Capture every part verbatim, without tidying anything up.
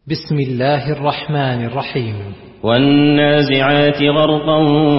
بسم الله الرحمن الرحيم. والنازعات غرقا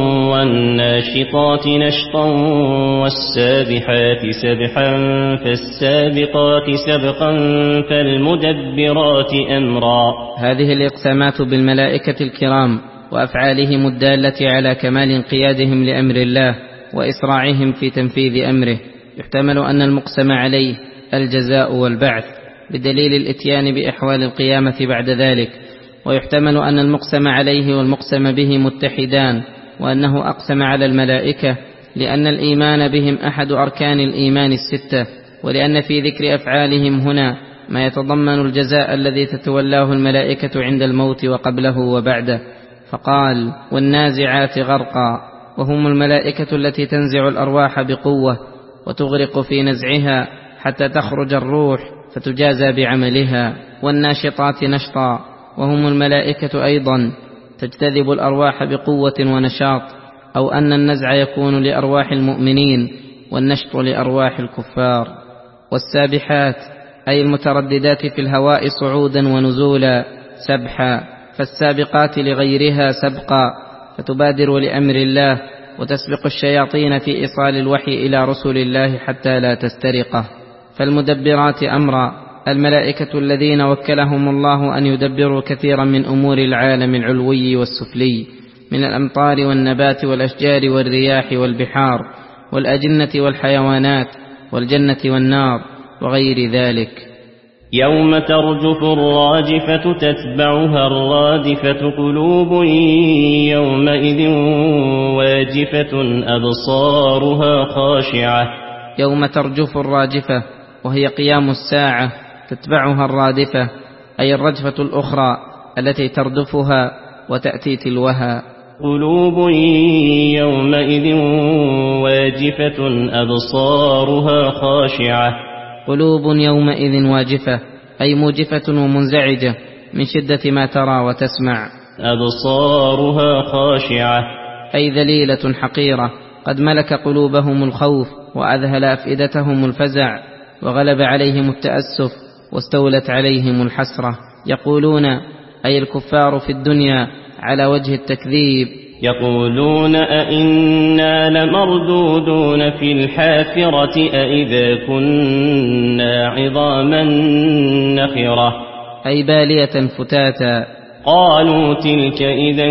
والناشطات نشطا والسابحات سبحا فالسابقات سبقا فالمدبرات أمرا. هذه الإقسامات بالملائكة الكرام وأفعالهم الدالة على كمال انقيادهم لأمر الله وإسراعهم في تنفيذ أمره. يحتمل أن المقسم عليه الجزاء والبعث بدليل الإتيان بأحوال القيامة بعد ذلك، ويحتمل أن المقسم عليه والمقسم به متحدان، وأنه أقسم على الملائكة لأن الإيمان بهم أحد أركان الإيمان الستة، ولأن في ذكر أفعالهم هنا ما يتضمن الجزاء الذي تتولاه الملائكة عند الموت وقبله وبعده، فقال والنازعات غرقا، وهم الملائكة التي تنزع الأرواح بقوة وتغرق في نزعها حتى تخرج الروح فتجازى بعملها. والناشطات نشطا، وهم الملائكة أيضا تجتذب الأرواح بقوة ونشاط، أو أن النزع يكون لأرواح المؤمنين والنشط لأرواح الكفار. والسابحات أي المترددات في الهواء صعودا ونزولا سبحا، فالسابقات لغيرها سبقا فتبادر لأمر الله وتسبق الشياطين في إيصال الوحي إلى رسل الله حتى لا تسترقه. فالمدبرات أمرا الملائكة الذين وكلهم الله أن يدبروا كثيرا من أمور العالم العلوي والسفلي من الأمطار والنبات والأشجار والرياح والبحار والأجنة والحيوانات والجنة والنار وغير ذلك. يوم ترجف الراجفة تتبعها الرادفة قلوب يومئذ واجفة أبصارها خاشعة. يوم ترجف الراجفة وهي قيام الساعة تتبعها الرادفة أي الرجفة الأخرى التي تردفها وتأتي تلوها. قلوب يومئذ واجفة أبصارها خاشعة. قلوب يومئذ واجفة أي موجفة ومنزعجة من شدة ما ترى وتسمع. أبصارها خاشعة أي ذليلة حقيرة قد ملك قلوبهم الخوف وأذهل أفئدتهم الفزع وغلب عليهم التأسف واستولت عليهم الحسرة. يقولون أي الكفار في الدنيا على وجه التكذيب يقولون أئنا لمردودون في الحافرة أئذا كنا عظاما نخرة أي بالية فتاتا. قالوا تلك إذا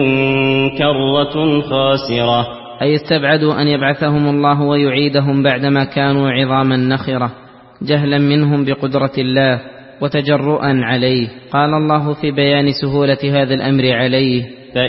كرة خاسرة أي استبعدوا أن يبعثهم الله ويعيدهم بعدما كانوا عظاما نخرة جهلا منهم بقدرة الله وتجرؤا عليه. قال الله في بيان سهولة هذا الأمر عليه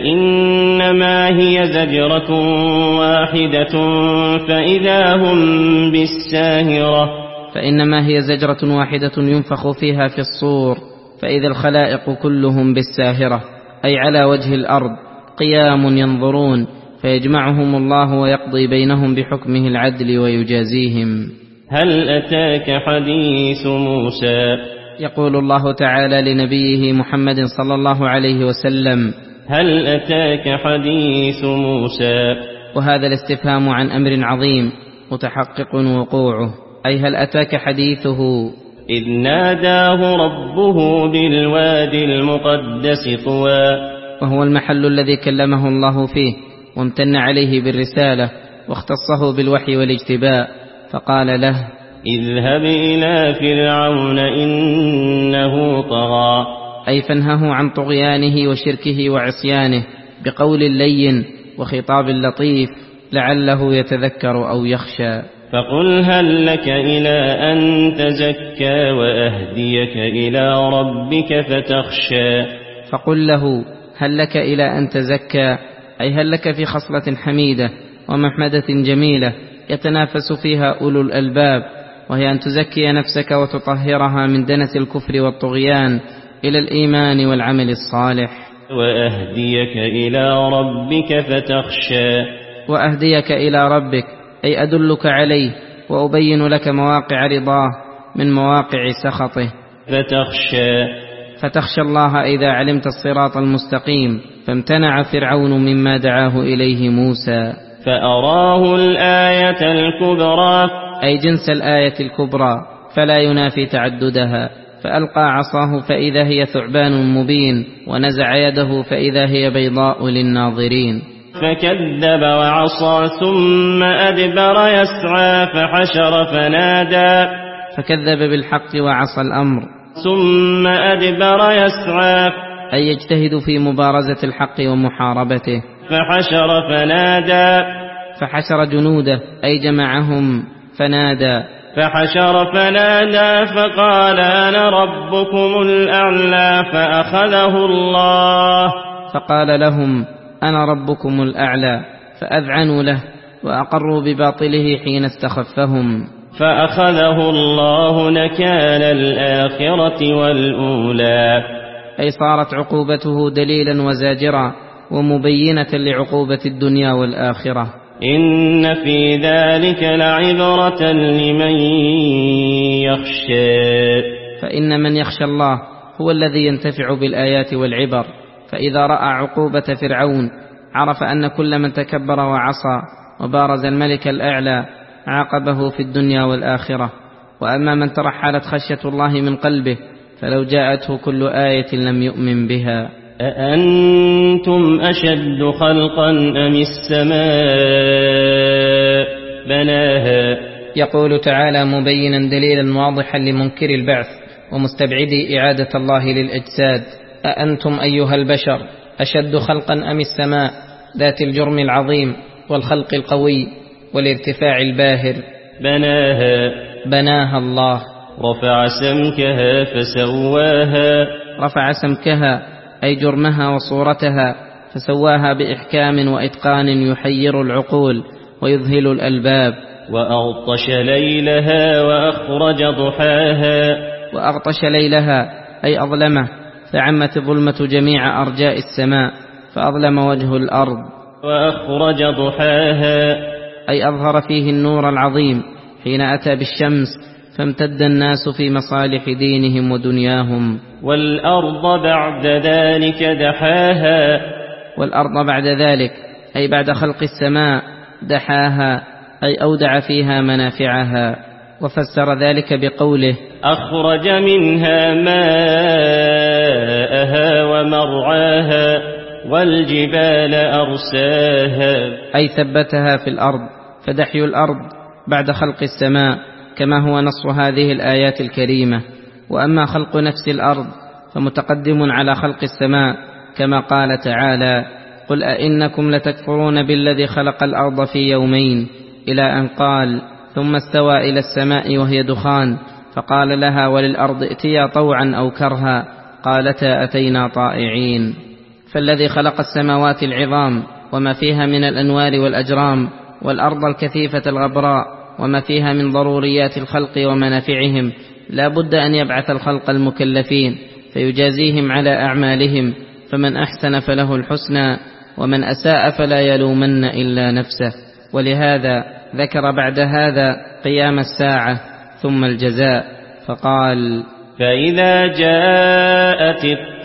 فإنما هي زجرة واحدة فإذا هم بالساهرة. فإنما هي زجرة واحدة ينفخ فيها في الصور فإذا الخلائق كلهم بالساهرة أي على وجه الأرض قيام ينظرون فيجمعهم الله ويقضي بينهم بحكمه العدل ويجازيهم. هل أتاك حديث موسى؟ يقول الله تعالى لنبيه محمد صلى الله عليه وسلم هل أتاك حديث موسى؟ وهذا الاستفهام عن أمر عظيم متحقق وقوعه، أي هل أتاك حديثه؟ إذ ناداه ربه بالوادي المقدس طوى، وهو المحل الذي كلمه الله فيه وامتن عليه بالرسالة واختصه بالوحي والاجتباء، فقال له اذهب إلى فرعون إنه طغى، أي فانهه عن طغيانه وشركه وعصيانه بقول لين وخطاب لطيف لعله يتذكر أو يخشى. فقل هل لك إلى أن تزكى وأهديك إلى ربك فتخشى. فقل له هل لك إلى أن تزكى أي هل لك في خصلة حميدة ومحمدة جميلة يتنافس فيها أولو الألباب، وهي أن تزكي نفسك وتطهرها من دنس الكفر والطغيان إلى الإيمان والعمل الصالح. وأهديك إلى ربك فتخشى. وأهديك إلى ربك أي أدلك عليه وأبين لك مواقع رضاه من مواقع سخطه. فتخشى فتخشى الله إذا علمت الصراط المستقيم، فامتنع فرعون مما دعاه إليه موسى. فأراه الآية الكبرى أي جنس الآية الكبرى فلا ينافي تعددها، فألقى عصاه فإذا هي ثعبان مبين، ونزع يده فإذا هي بيضاء للناظرين. فكذب وعصى ثم أدبر يسعى فحشر فنادى فكذب بالحق وعصى الأمر، ثم أدبر يسعى أي يجتهد في مبارزة الحق ومحاربته. فحشر فنادى فحشر جنوده أي جمعهم فنادى. فحشر فنادى فقال أنا ربكم الأعلى فأخذه الله. فقال لهم أنا ربكم الأعلى فأذعنوا له وأقروا بباطله حين استخفهم. فأخذه الله نكال الآخرة والأولى، أي صارت عقوبته دليلا وزاجرا ومبينة لعقوبة الدنيا والآخرة. إن في ذلك لعبرة لمن يخشى. فإن من يخشى الله هو الذي ينتفع بالآيات والعبر، فإذا رأى عقوبة فرعون عرف أن كل من تكبر وعصى وبارز الملك الأعلى عاقبه في الدنيا والآخرة. وأما من ترحلت خشية الله من قلبه فلو جاءته كل آية لم يؤمن بها. أأنتم أشد خلقا أم السماء بناها؟ يقول تعالى مبينا دليلا واضحا لمنكر البعث ومستبعدي إعادة الله للأجساد: أأنتم أيها البشر أشد خلقا أم السماء ذات الجرم العظيم والخلق القوي والارتفاع الباهر؟ بناها بناها الله. رفع سمكها فسواها. رفع سمكها أي جرمها وصورتها فسواها بإحكام وإتقان يحير العقول ويذهل الألباب. وأغطش ليلها وأخرج ضحاها. وأغطش ليلها أي أظلمه فعمت الظلمة جميع أرجاء السماء فأظلم وجه الأرض. وأخرج ضحاها أي أظهر فيه النور العظيم حين أتى بالشمس فامتد الناس في مصالح دينهم ودنياهم. والأرض بعد ذلك دحاها. والأرض بعد ذلك أي بعد خلق السماء دحاها أي أودع فيها منافعها. وفسر ذلك بقوله أخرج منها ماءها ومرعاها والجبال أرساها. أي ثبتها في الأرض، فدحي الأرض بعد خلق السماء كما هو نص هذه الآيات الكريمة. وأما خلق نفس الأرض فمتقدم على خلق السماء كما قال تعالى: قل أئنكم لتكفرون بالذي خلق الأرض في يومين، إلى أن قال: ثم استوى إلى السماء وهي دخان فقال لها وللأرض ائتيا طوعا أو كرها قالتا أتينا طائعين. فالذي خلق السماوات العظام وما فيها من الأنوار والأجرام، والأرض الكثيفة الغبراء وما فيها من ضروريات الخلق ومنافعهم، لا بد أن يبعث الخلق المكلفين فيجازيهم على أعمالهم، فمن أحسن فله الحسنى ومن أساء فلا يلومن إلا نفسه. ولهذا ذكر بعد هذا قيام الساعة ثم الجزاء فقال: فإذا جاءت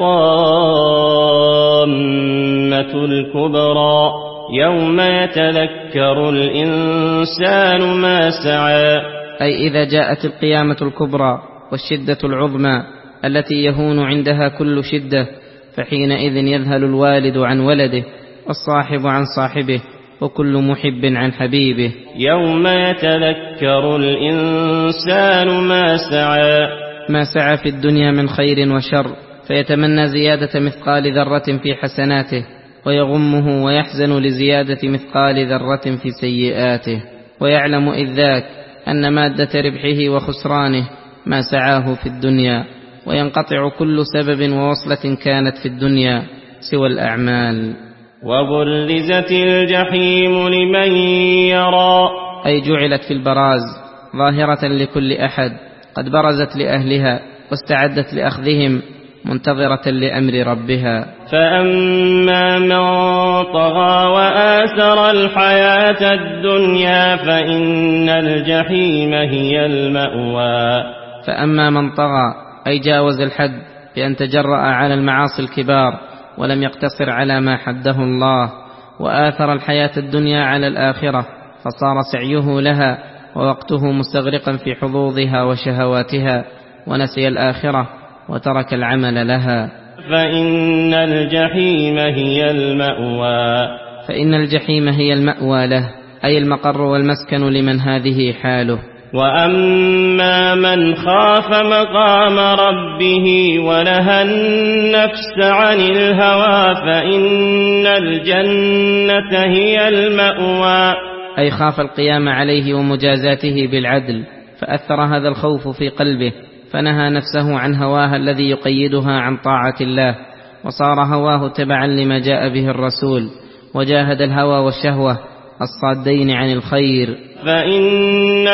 الطامة الكبرى يوم يتذكر الإنسان ما سعى. أي إذا جاءت القيامة الكبرى والشدة العظمى التي يهون عندها كل شدة، فحينئذ يذهل الوالد عن ولده والصاحب عن صاحبه وكل محب عن حبيبه. يوم يتذكر الإنسان ما سعى. ما سعى في الدنيا من خير وشر، فيتمنى زيادة مثقال ذرة في حسناته، ويغمه ويحزن لزيادة مثقال ذرة في سيئاته، ويعلم إذ ذاك أن مادة ربحه وخسرانه ما سعاه في الدنيا، وينقطع كل سبب ووصلة كانت في الدنيا سوى الأعمال. وبرزت الجحيم لمن يرى. أي جعلت في البراز ظاهرة لكل أحد، قد برزت لأهلها واستعدت لأخذهم منتظرة لأمر ربها. فأما من طغى وآثر الحياة الدنيا فإن الجحيم هي المأوى. فأما من طغى أي جاوز الحد بأن تجرأ على المعاصي الكبار ولم يقتصر على ما حده الله، وآثر الحياة الدنيا على الآخرة فصار سعيه لها ووقته مستغرقا في حظوظها وشهواتها، ونسي الآخرة وترك العمل لها. فإن الجحيم هي المأوى فإن الجحيم هي المأوى له، أي المقر والمسكن لمن هذه حاله. وأما من خاف مقام ربه ونهى النفس عن الهوى فإن الجنة هي المأوى، أي خاف القيام عليه ومجازاته بالعدل، فأثر هذا الخوف في قلبه فنهى نفسه عن هواها الذي يقيدها عن طاعة الله، وصار هواه تبعا لما جاء به الرسول، وجاهد الهوى والشهوة الصادين عن الخير. فإن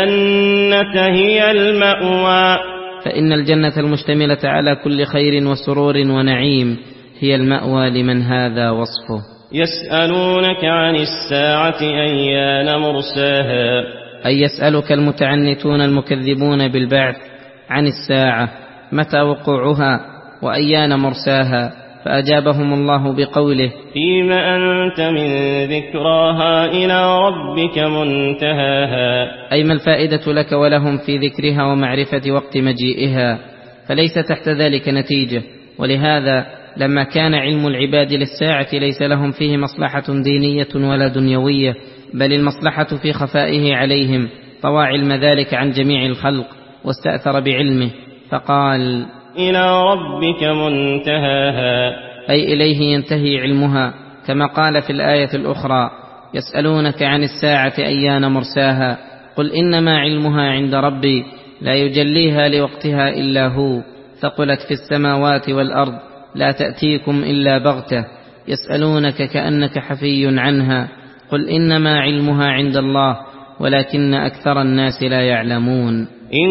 الجنة هي المأوى فإن الجنة المشتملة على كل خير وسرور ونعيم هي المأوى لمن هذا وصفه. يسألونك عن الساعة أيان مرساها، أي يسألك المتعنتون المكذبون بالبعث عن الساعة متى وقوعها وأيان مرساها، فأجابهم الله بقوله: فيما أنت من ذكراها إلى ربك منتهاها، أي ما الفائدة لك ولهم في ذكرها ومعرفة وقت مجيئها، فليس تحت ذلك نتيجة. ولهذا لما كان علم العباد للساعة ليس لهم فيه مصلحة دينية ولا دنيوية، بل المصلحة في خفائه عليهم، طوى علم ذلك عن جميع الخلق واستأثر بعلمه فقال: إلى ربك منتهاها، أي إليه ينتهي علمها، كما قال في الآية الأخرى: يسألونك عن الساعة أيان مرساها قل إنما علمها عند ربي لا يجليها لوقتها إلا هو ثقلت في السماوات والأرض لا تأتيكم إلا بغتة يسألونك كأنك حفي عنها قل إنما علمها عند الله ولكن أكثر الناس لا يعلمون.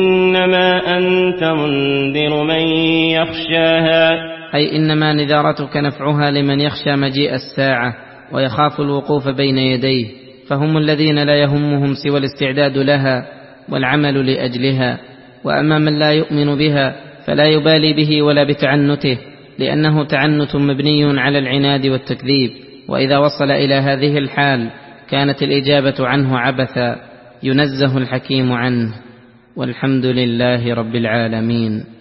إنما أنت منذر من يخشاها، أي إنما نذارتك نفعها لمن يخشى مجيء الساعة ويخاف الوقوف بين يديه، فهم الذين لا يهمهم سوى الاستعداد لها والعمل لأجلها. وأما من لا يؤمن بها فلا يبالي به ولا بتعنته، لأنه تعنت مبني على العناد والتكذيب، وإذا وصل إلى هذه الحال كانت الإجابة عنه عبثا، ينزه الحكيم عنه. والحمد لله رب العالمين.